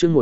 chương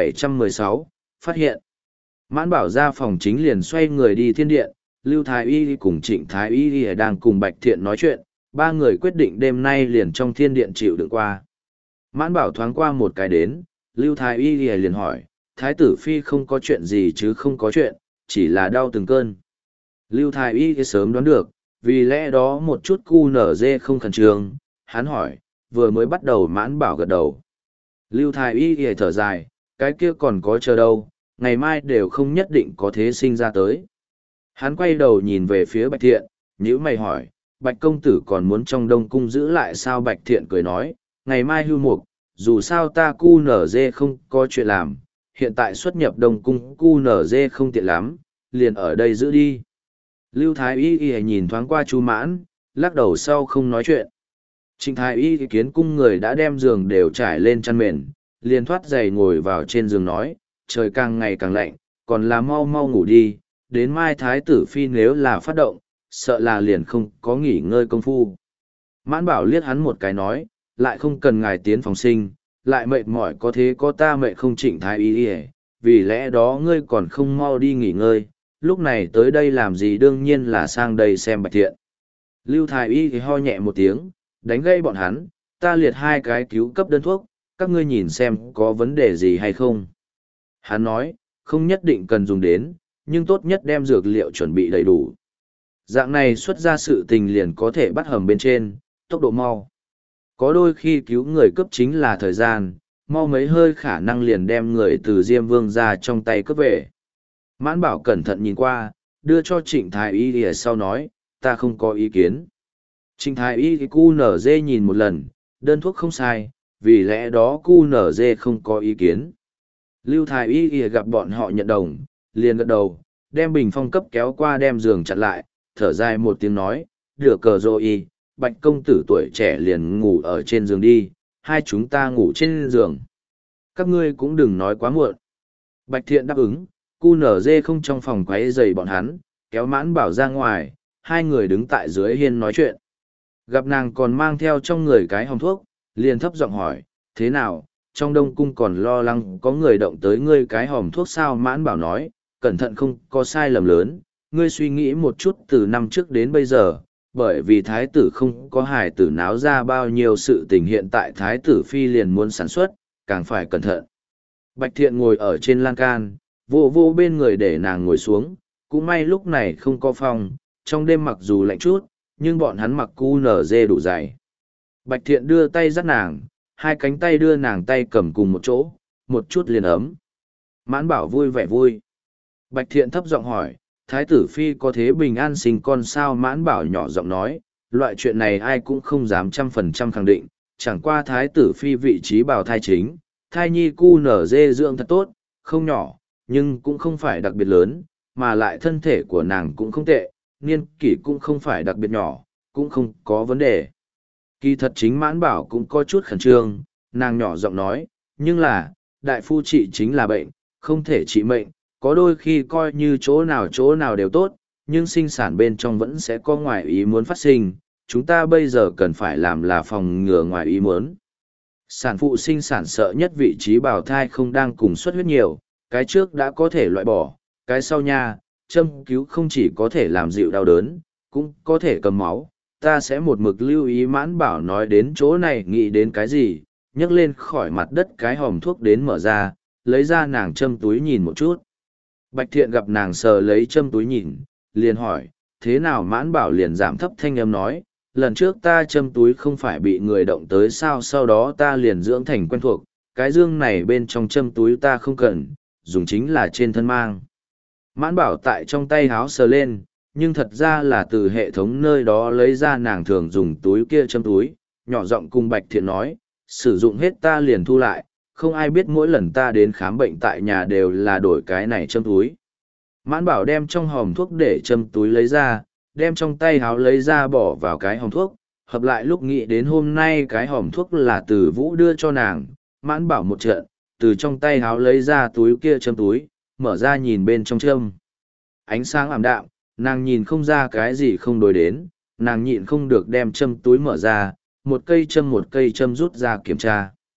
1716, phát hiện. Mãn Bảo ra phòng chính liền xoay người đi thiên điện, Lưu Thái Y cùng Trịnh Thái Y đang cùng Bạch Thiện nói chuyện, ba người quyết định đêm nay liền trong thiên điện chịu đựng qua. Mãn Bảo thoáng qua một cái đến, Lưu Thái Y liền hỏi, Thái tử Phi không có chuyện gì chứ không có chuyện, chỉ là đau từng cơn. Lưu Thái Y sớm đoán được, vì lẽ đó một chút cu nở dê không khẩn trương, hắn hỏi, vừa mới bắt đầu Mãn Bảo gật đầu. Lưu Thái Y thở dài, cái kia còn có chờ đâu, ngày mai đều không nhất định có thế sinh ra tới. Hắn quay đầu nhìn về phía Bạch Thiện, nhíu mày hỏi, Bạch công tử còn muốn trong Đông Cung giữ lại sao? Bạch Thiện cười nói, ngày mai hưu mục, dù sao ta cu nở dê không có chuyện làm, hiện tại xuất nhập Đông Cung cu nở dê không tiện lắm, liền ở đây giữ đi. Lưu Thái Y nhìn thoáng qua Chu Mãn, lắc đầu sau không nói chuyện. Trịnh Thái Y kiến cung người đã đem giường đều trải lên chăn mền, liền thoát giày ngồi vào trên giường nói, trời càng ngày càng lạnh, còn là mau mau ngủ đi, đến mai Thái tử Phi nếu là phát động, sợ là liền không có nghỉ ngơi công phu. Mãn Bảo liếc hắn một cái nói, lại không cần ngài tiến phòng sinh, lại mệt mỏi có thế có ta mệt không. Trịnh Thái Y vì lẽ đó ngươi còn không mau đi nghỉ ngơi, lúc này tới đây làm gì? Đương nhiên là sang đây xem Bạch Thiện. Lưu Thái Y ho nhẹ một tiếng, đánh gây bọn hắn, ta liệt hai cái cứu cấp đơn thuốc, các ngươi nhìn xem có vấn đề gì hay không. Hắn nói, không nhất định cần dùng đến, nhưng tốt nhất đem dược liệu chuẩn bị đầy đủ. Dạng này xuất ra sự tình liền có thể bắt hầm bên trên, tốc độ mau. Có đôi khi cứu người cấp chính là thời gian, mau mấy hơi khả năng liền đem người từ Diêm Vương ra trong tay cướp về. Mãn Bảo cẩn thận nhìn qua, đưa cho Trịnh Thái Y sau nói, ta không có ý kiến. Trịnh Thái Y cu nở dê nhìn một lần, đơn thuốc không sai, vì lẽ đó cu nở dê không có ý kiến. Lưu Thái Y gặp bọn họ nhận đồng, liền gật đầu, đem bình phong cấp kéo qua đem giường chặn lại, thở dài một tiếng nói, được cờ rồi Bạch công tử tuổi trẻ liền ngủ ở trên giường đi, hai chúng ta ngủ trên giường. Các ngươi cũng đừng nói quá muộn. Bạch Thiện đáp ứng, cu nở dê không trong phòng quấy rầy bọn hắn, kéo Mãn Bảo ra ngoài, hai người đứng tại dưới hiên nói chuyện. Gặp nàng còn mang theo trong người cái hòm thuốc, liền thấp giọng hỏi, thế nào, trong Đông Cung còn lo lắng có người động tới ngươi cái hòm thuốc sao? Mãn Bảo nói, cẩn thận không có sai lầm lớn, ngươi suy nghĩ một chút từ năm trước đến bây giờ, bởi vì thái tử không có hài tử náo ra bao nhiêu sự tình, hiện tại thái tử phi liền muốn sản xuất, càng phải cẩn thận. Bạch Thiện ngồi ở trên lan can, vô vô bên người để nàng ngồi xuống, cũng may lúc này không có phòng, trong đêm mặc dù lạnh chút, nhưng bọn hắn mặc cu nở dê đủ dày. Bạch Thiện đưa tay dắt nàng, hai cánh tay đưa nàng tay cầm cùng một chỗ, một chút liền ấm. Mãn Bảo vui vẻ vui. Bạch Thiện thấp giọng hỏi, Thái tử Phi có thế bình an sinh con sao? Mãn Bảo nhỏ giọng nói, loại chuyện này ai cũng không dám 100% khẳng định, chẳng qua Thái tử Phi vị trí bào thai chính, thai nhi cu nở dê dưỡng thật tốt, không nhỏ, nhưng cũng không phải đặc biệt lớn, mà lại thân thể của nàng cũng không tệ, niên kỷ cũng không phải đặc biệt nhỏ, cũng không có vấn đề. Kỳ thật chính Mãn Bảo cũng có chút khẩn trương, nàng nhỏ giọng nói, nhưng là, đại phu trị chính là bệnh, không thể trị mệnh, có đôi khi coi như chỗ nào đều tốt, nhưng sinh sản bên trong vẫn sẽ có ngoại ý muốn phát sinh, chúng ta bây giờ cần phải làm là phòng ngừa ngoại ý muốn. Sản phụ sinh sản sợ nhất vị trí bào thai không đang cùng xuất huyết nhiều, cái trước đã có thể loại bỏ, cái sau nha, châm cứu không chỉ có thể làm dịu đau đớn, cũng có thể cầm máu. Ta sẽ một mực lưu ý. Mãn Bảo nói đến chỗ này nghĩ đến cái gì, nhấc lên khỏi mặt đất cái hòm thuốc đến mở ra, lấy ra nàng châm túi nhìn một chút. Bạch Thiện gặp nàng sờ lấy châm túi nhìn, liền hỏi, thế nào? Mãn Bảo liền giảm thấp thanh âm nói, lần trước ta châm túi không phải bị người động tới sao, sau đó ta liền dưỡng thành quen thuộc, cái dương này bên trong châm túi ta không cần, dùng chính là trên thân mang. Mãn Bảo tại trong tay háo sờ lên, nhưng thật ra là từ hệ thống nơi đó lấy ra nàng thường dùng túi kia châm túi, nhỏ giọng cùng Bạch Thiện nói, sử dụng hết ta liền thu lại, không ai biết mỗi lần ta đến khám bệnh tại nhà đều là đổi cái này châm túi. Mãn Bảo đem trong hòm thuốc để châm túi lấy ra, đem trong tay háo lấy ra bỏ vào cái hòm thuốc, hợp lại lúc nghĩ đến hôm nay cái hòm thuốc là từ Vũ đưa cho nàng, Mãn Bảo một trận, từ trong tay háo lấy ra túi kia châm túi, mở ra nhìn bên trong châm. Ánh sáng ảm đạm, nàng nhìn không ra cái gì không đối đến, nàng nhịn không được đem châm túi mở ra, một cây châm rút ra kiểm tra.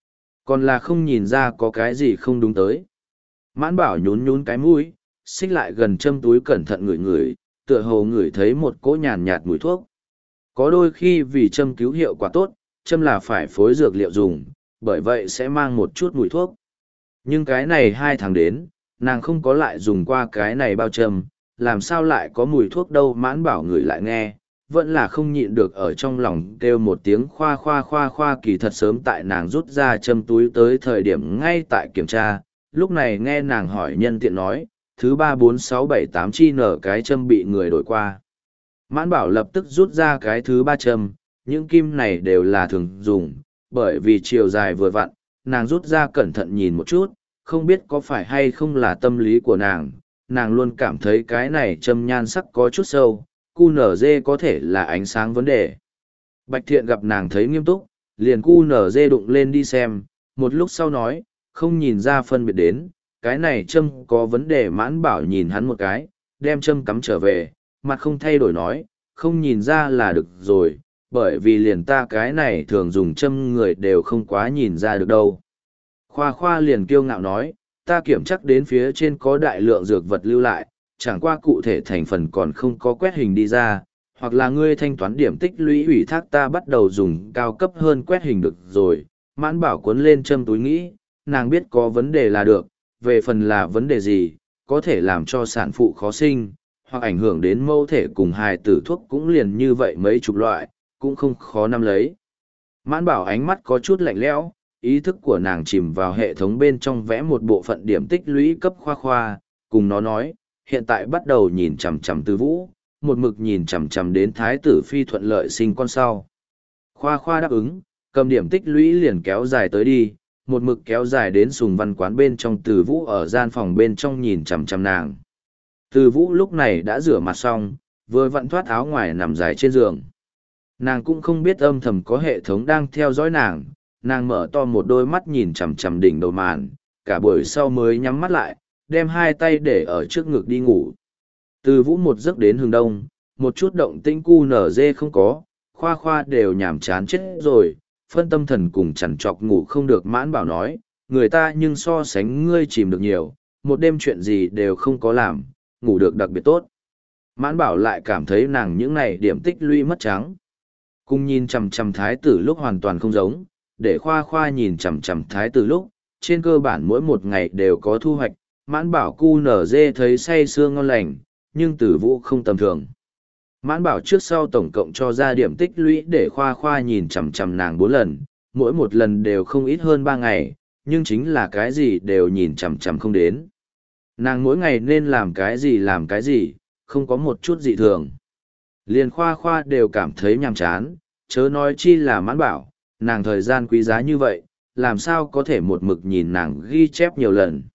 Còn là không nhìn ra có cái gì không đúng tới. Mãn bảo nhún nhún cái mũi, xích lại gần châm túi cẩn thận ngửi ngửi, tựa hồ ngửi thấy một cỗ nhàn nhạt mùi thuốc. Có đôi khi vì châm cứu hiệu quả tốt, châm là phải phối dược liệu dùng, bởi vậy sẽ mang một chút mùi thuốc. Nhưng cái này 2 tháng đến, nàng không có lại dùng qua cái này bao châm, làm sao lại có mùi thuốc đâu. Mãn bảo người lại nghe, vẫn là không nhịn được ở trong lòng kêu một tiếng khoa khoa khoa khoa. Kỳ thật sớm tại nàng rút ra châm túi tới thời điểm ngay tại kiểm tra, lúc này nghe nàng hỏi nhân tiện nói, thứ 3 4 6 7 8 chi nở cái châm bị người đổi qua. Mãn bảo lập tức rút ra cái thứ 3 châm, những kim này đều là thường dùng, bởi vì chiều dài vừa vặn, nàng rút ra cẩn thận nhìn một chút, không biết có phải hay không là tâm lý của nàng luôn cảm thấy cái này châm nhan sắc có chút sâu, QNZ có thể là ánh sáng vấn đề. Bạch Thiện gặp nàng thấy nghiêm túc, liền QNZ đụng lên đi xem, một lúc sau nói, không nhìn ra phân biệt đến, cái này châm có vấn đề. Mãn bảo nhìn hắn một cái, đem châm cắm trở về, mặt không thay đổi nói, không nhìn ra là được rồi, bởi vì liền ta cái này thường dùng châm người đều không quá nhìn ra được đâu. Khoa khoa liền kiêu ngạo nói, ta kiểm chắc đến phía trên có đại lượng dược vật lưu lại, chẳng qua cụ thể thành phần còn không có quét hình đi ra, hoặc là ngươi thanh toán điểm tích lũy ủy thác ta bắt đầu dùng cao cấp hơn quét hình được rồi. Mãn bảo cuốn lên châm túi nghĩ, nàng biết có vấn đề là được, về phần là vấn đề gì, có thể làm cho sản phụ khó sinh, hoặc ảnh hưởng đến mẫu thể cùng hài tử thuốc cũng liền như vậy mấy chục loại, cũng không khó nắm lấy. Mãn bảo ánh mắt có chút lạnh lẽo, ý thức của nàng chìm vào hệ thống bên trong vẽ một bộ phận điểm tích lũy cấp khoa khoa, cùng nó nói, hiện tại bắt đầu nhìn chằm chằm Từ Vũ, một mực nhìn chằm chằm đến thái tử phi thuận lợi sinh con sau. Khoa khoa đáp ứng, cầm điểm tích lũy liền kéo dài tới đi, một mực kéo dài đến Sùng Văn quán bên trong. Từ Vũ ở gian phòng bên trong nhìn chằm chằm nàng. Từ Vũ lúc này đã rửa mặt xong, vừa vặn thoát áo ngoài nằm dài trên giường. Nàng cũng không biết âm thầm có hệ thống đang theo dõi nàng, nàng mở to một đôi mắt nhìn chằm chằm đỉnh đầu màn, cả buổi sau mới nhắm mắt lại, đem 2 tay để ở trước ngực đi ngủ. Từ Vũ một giấc đến hừng đông, một chút động tĩnh cu nở dê không có, khoa khoa đều nhàm chán chết rồi, phân tâm thần cùng chằn trọc ngủ không được. Mãn bảo nói, người ta nhưng so sánh ngươi chìm được nhiều, một đêm chuyện gì đều không có làm, ngủ được đặc biệt tốt. Mãn bảo lại cảm thấy nàng những này điểm tích lũy mất trắng. Cùng nhìn chằm chằm thái tử lúc hoàn toàn không giống, để khoa khoa nhìn chằm chằm thái tử lúc, trên cơ bản mỗi một ngày đều có thu hoạch. Mãn bảo cu nở dê thấy say sưa ngon lành, nhưng Tử Vũ không tầm thường. Mãn bảo trước sau tổng cộng cho ra điểm tích lũy để khoa khoa nhìn chằm chằm nàng 4 lần, mỗi một lần đều không ít hơn 3 ngày, nhưng chính là cái gì đều nhìn chằm chằm không đến. Nàng mỗi ngày nên làm cái gì, không có một chút dị thường. Liền khoa khoa đều cảm thấy nhàm chán, chớ nói chi là mãn bảo, nàng thời gian quý giá như vậy, làm sao có thể một mực nhìn nàng ghi chép nhiều lần.